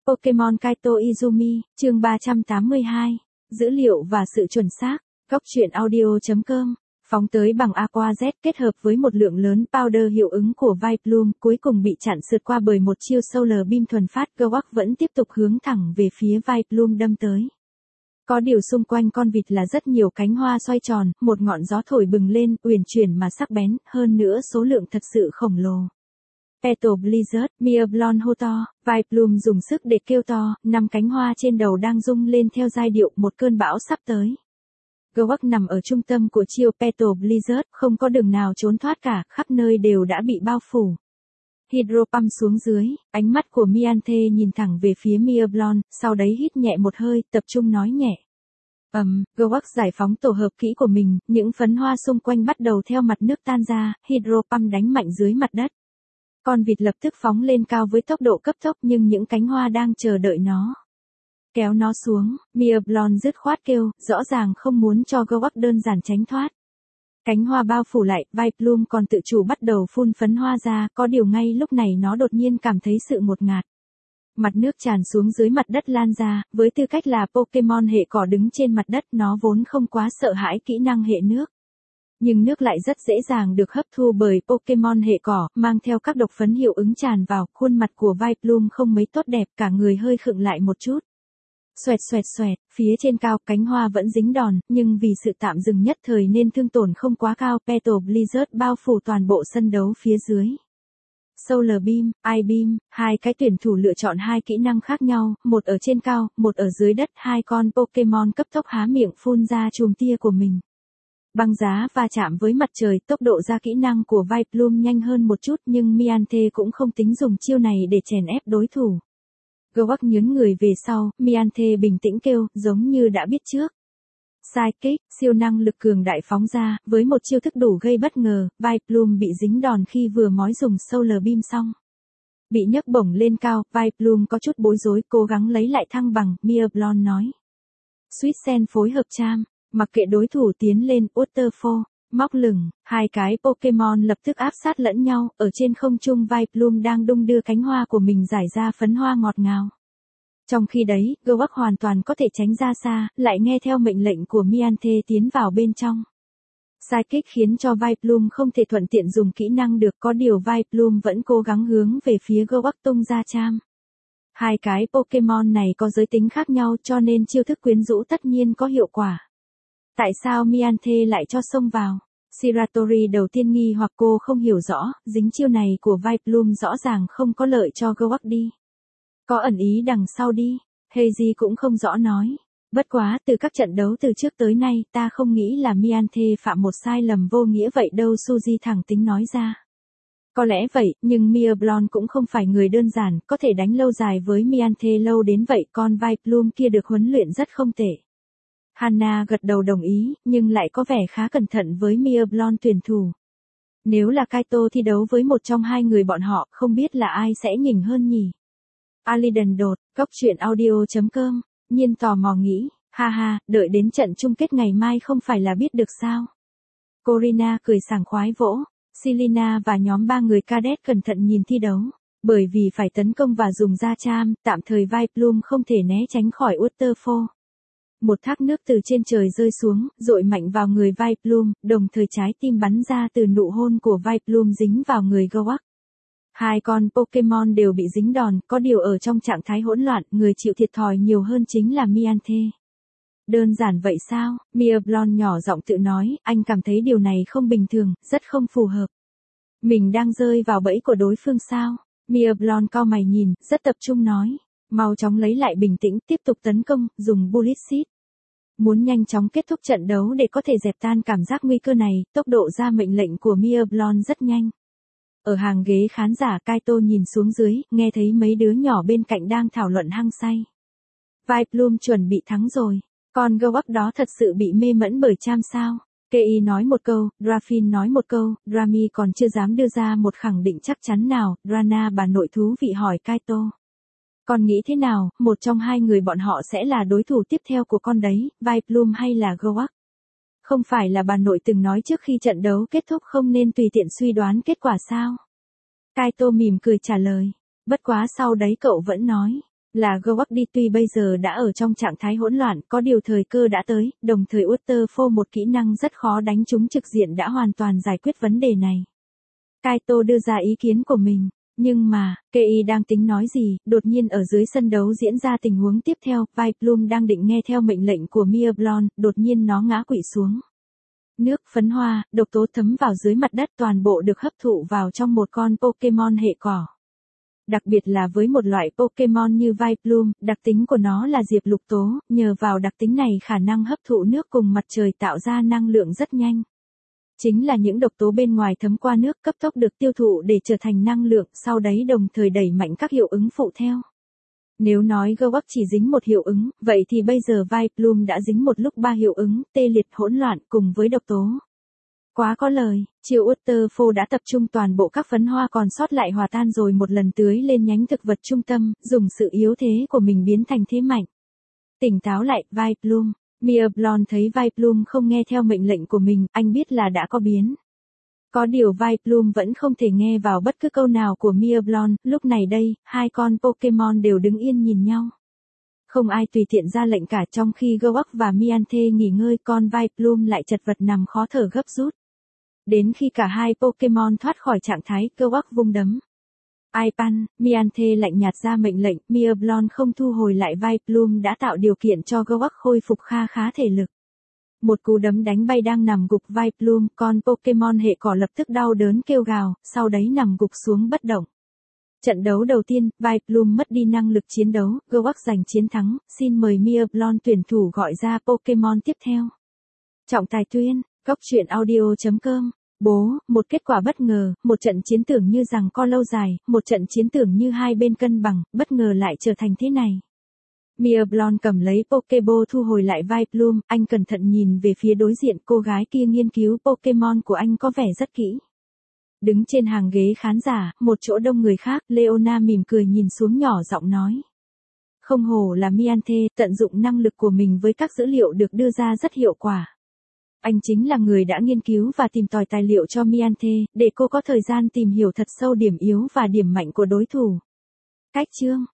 Pokemon Kaito Izumi, chương 382. Dữ liệu và sự chuẩn xác. Góc truyện audio.com. Phóng tới bằng Aqua Z kết hợp với một lượng lớn powder hiệu ứng của Vileplume cuối cùng bị chặn sượt qua bởi một chiêu Solar Beam thuần phát. Gowak vẫn tiếp tục hướng thẳng về phía Vileplume đâm tới. Có điều xung quanh con vịt là rất nhiều cánh hoa xoay tròn, một ngọn gió thổi bừng lên, uyển chuyển mà sắc bén, hơn nữa số lượng thật sự khổng lồ. Petal Blizzard, Mia Blonde hô to, Vileplume dùng sức để kêu to, 5 cánh hoa trên đầu đang rung lên theo giai điệu một cơn bão sắp tới. Gowak nằm ở trung tâm của chiêu Petal Blizzard, không có đường nào trốn thoát cả, khắp nơi đều đã bị bao phủ. Hydro Pump xuống dưới, ánh mắt của Mianthe nhìn thẳng về phía Mia Blonde, sau đấy hít nhẹ một hơi, tập trung nói nhẹ. Gowak giải phóng tổ hợp kỹ của mình, những phấn hoa xung quanh bắt đầu theo mặt nước tan ra, Hydro Pump đánh mạnh dưới mặt đất. Con vịt lập tức phóng lên cao với tốc độ cấp tốc nhưng những cánh hoa đang chờ đợi nó. Kéo nó xuống, Mia Blonde dứt khoát kêu, rõ ràng không muốn cho Gowak đơn giản tránh thoát. Cánh hoa bao phủ lại, Vileplume còn tự chủ bắt đầu phun phấn hoa ra, có điều ngay lúc này nó đột nhiên cảm thấy sự ngột ngạt. Mặt nước tràn xuống dưới mặt đất lan ra, với tư cách là Pokemon hệ cỏ đứng trên mặt đất nó vốn không quá sợ hãi kỹ năng hệ nước. Nhưng nước lại rất dễ dàng được hấp thu bởi Pokemon hệ cỏ, mang theo các độc phấn hiệu ứng tràn vào, khuôn mặt của Vileplume không mấy tốt đẹp, cả người hơi khựng lại một chút. Xoẹt xoẹt xoẹt, phía trên cao cánh hoa vẫn dính đòn, nhưng vì sự tạm dừng nhất thời nên thương tổn không quá cao. Petal Blizzard bao phủ toàn bộ sân đấu phía dưới. Solar Beam, Ice Beam, hai cái tuyển thủ lựa chọn hai kỹ năng khác nhau, một ở trên cao, một ở dưới đất. Hai con Pokemon cấp tốc há miệng phun ra chùm tia của mình. Băng giá va chạm với mặt trời, tốc độ ra kỹ năng của Vileplume nhanh hơn một chút nhưng Mianthe cũng không tính dùng chiêu này để chèn ép đối thủ. Gowak nhướng người về sau, Mianthe bình tĩnh kêu, giống như đã biết trước. Psychic, siêu năng lực cường đại phóng ra, với một chiêu thức đủ gây bất ngờ, Vileplume bị dính đòn khi vừa mới dùng Solar Beam xong. Bị nhấc bổng lên cao, Vileplume có chút bối rối, cố gắng lấy lại thăng bằng, Mia Blonde nói. Sweet Sen phối hợp charm, mặc kệ đối thủ tiến lên, Waterfall, móc lửng, hai cái Pokemon lập tức áp sát lẫn nhau, ở trên không trung Vileplume đang đung đưa cánh hoa của mình giải ra phấn hoa ngọt ngào. Trong khi đấy, Gowak hoàn toàn có thể tránh ra xa, lại nghe theo mệnh lệnh của Mianthe tiến vào bên trong. Psychic khiến cho Vileplume không thể thuận tiện dùng kỹ năng được, có điều Vileplume vẫn cố gắng hướng về phía Gowak tung ra charm. Hai cái Pokemon này có giới tính khác nhau cho nên chiêu thức quyến rũ tất nhiên có hiệu quả. Tại sao Mianthe lại cho xông vào? Shiratori đầu tiên nghi hoặc cô không hiểu rõ, dính chiêu này của Vileplume rõ ràng không có lợi cho Gowak đi. Có ẩn ý đằng sau đi, Heiji cũng không rõ nói. Bất quá, từ các trận đấu từ trước tới nay, ta không nghĩ là Mianthe phạm một sai lầm vô nghĩa vậy đâu, Suzy thẳng tính nói ra. Có lẽ vậy, nhưng Mia Blonde cũng không phải người đơn giản, có thể đánh lâu dài với Mianthe lâu đến vậy, con Vileplume kia được huấn luyện rất không tệ. Hana gật đầu đồng ý, nhưng lại có vẻ khá cẩn thận với Mia Blonde tuyển thủ. Nếu là Kaito thi đấu với một trong hai người bọn họ, không biết là ai sẽ nhỉnh hơn nhỉ? Aliden đột, góc truyện audio.com, Nhiên tò mò nghĩ, ha ha, đợi đến trận chung kết ngày mai không phải là biết được sao? Corina cười sảng khoái vỗ, Selena và nhóm 3 người cadet cẩn thận nhìn thi đấu. Bởi vì phải tấn công và dùng ra charm, tạm thời Vileplume không thể né tránh khỏi Waterfall. Một thác nước từ trên trời rơi xuống, dội mạnh vào người Vileplume, đồng thời trái tim bắn ra từ nụ hôn của Vileplume dính vào người Gowak. Hai con Pokemon đều bị dính đòn, có điều ở trong trạng thái hỗn loạn, người chịu thiệt thòi nhiều hơn chính là Mianthe. Đơn giản vậy sao? Mia Blonde nhỏ giọng tự nói, anh cảm thấy điều này không bình thường, rất không phù hợp. Mình đang rơi vào bẫy của đối phương sao? Mia Blonde cau mày nhìn, rất tập trung nói. Mau chóng lấy lại bình tĩnh, tiếp tục tấn công, dùng Bullet Seed. Muốn nhanh chóng kết thúc trận đấu để có thể dẹp tan cảm giác nguy cơ này, tốc độ ra mệnh lệnh của Mia Blonde rất nhanh. Ở hàng ghế khán giả Kaito nhìn xuống dưới, nghe thấy mấy đứa nhỏ bên cạnh đang thảo luận hăng say. Vileplume chuẩn bị thắng rồi. Con Gowak đó thật sự bị mê mẫn bởi charm sao? Kei nói một câu, Drafin nói một câu, Drami còn chưa dám đưa ra một khẳng định chắc chắn nào. Rana bà nội thú vị hỏi Kaito. Con nghĩ thế nào, một trong hai người bọn họ sẽ là đối thủ tiếp theo của con đấy, Vileplume hay là Gowak? Không phải là bà nội từng nói trước khi trận đấu kết thúc không nên tùy tiện suy đoán kết quả sao? Kaito mỉm cười trả lời. Bất quá sau đấy cậu vẫn nói. Là Gowak tuy bây giờ đã ở trong trạng thái hỗn loạn, có điều thời cơ đã tới, đồng thời Waterfall một kỹ năng rất khó đánh trúng trực diện đã hoàn toàn giải quyết vấn đề này. Kaito đưa ra ý kiến của mình, nhưng mà, Kei đang tính nói gì, đột nhiên ở dưới sân đấu diễn ra tình huống tiếp theo, Vileplume đang định nghe theo mệnh lệnh của Mia Blonde, đột nhiên nó ngã quỵ xuống. Nước, phấn hoa, độc tố thấm vào dưới mặt đất toàn bộ được hấp thụ vào trong một con Pokemon hệ cỏ. Đặc biệt là với một loại Pokemon như Vileplume, đặc tính của nó là diệp lục tố, nhờ vào đặc tính này khả năng hấp thụ nước cùng mặt trời tạo ra năng lượng rất nhanh. Chính là những độc tố bên ngoài thấm qua nước cấp tốc được tiêu thụ để trở thành năng lượng, sau đấy đồng thời đẩy mạnh các hiệu ứng phụ theo. Nếu nói Gowak chỉ dính một hiệu ứng, vậy thì bây giờ Vileplume đã dính một lúc 3 hiệu ứng, tê liệt hỗn loạn cùng với độc tố. Quá có lời, chiều Waterfall đã tập trung toàn bộ các phấn hoa còn sót lại hòa tan rồi một lần tưới lên nhánh thực vật trung tâm, dùng sự yếu thế của mình biến thành thế mạnh. Tỉnh táo lại, Vileplume. Mia Blonde thấy Vileplume không nghe theo mệnh lệnh của mình, anh biết là đã có biến. Có điều Vileplume vẫn không thể nghe vào bất cứ câu nào của Mia Blonde, lúc này đây, hai con Pokemon đều đứng yên nhìn nhau. Không ai tùy tiện ra lệnh cả, trong khi Gowak và Mianthe nghỉ ngơi, con Vileplume lại chật vật nằm khó thở gấp rút. Đến khi cả hai Pokemon thoát khỏi trạng thái, Gowak vung đấm. Aipan, Mianthe lạnh nhạt ra mệnh lệnh, Mia Blonde không thu hồi lại, Vileplume đã tạo điều kiện cho Gowak khôi phục kha khá thể lực. Một cú đấm đánh bay đang nằm gục Vileplume, con Pokemon hệ cỏ lập tức đau đớn kêu gào, sau đấy nằm gục xuống bất động. Trận đấu đầu tiên, Vileplume mất đi năng lực chiến đấu, Gowak giành chiến thắng, xin mời Mia Blonde tuyển thủ gọi ra Pokemon tiếp theo. Trọng tài tuyên, góc truyện audio.com. Bố, một kết quả bất ngờ, một trận chiến tưởng như rằng co lâu dài, một trận chiến tưởng như hai bên cân bằng, bất ngờ lại trở thành thế này. Mia Blonde cầm lấy Pokeball thu hồi lại Vileplume, anh cẩn thận nhìn về phía đối diện, cô gái kia nghiên cứu Pokemon của anh có vẻ rất kỹ. Đứng trên hàng ghế khán giả, một chỗ đông người khác, Leona mỉm cười nhìn xuống nhỏ giọng nói. Không hổ là Mianthe, tận dụng năng lực của mình với các dữ liệu được đưa ra rất hiệu quả. Anh chính là người đã nghiên cứu và tìm tòi tài liệu cho Mianthe, để cô có thời gian tìm hiểu thật sâu điểm yếu và điểm mạnh của đối thủ. Cách chương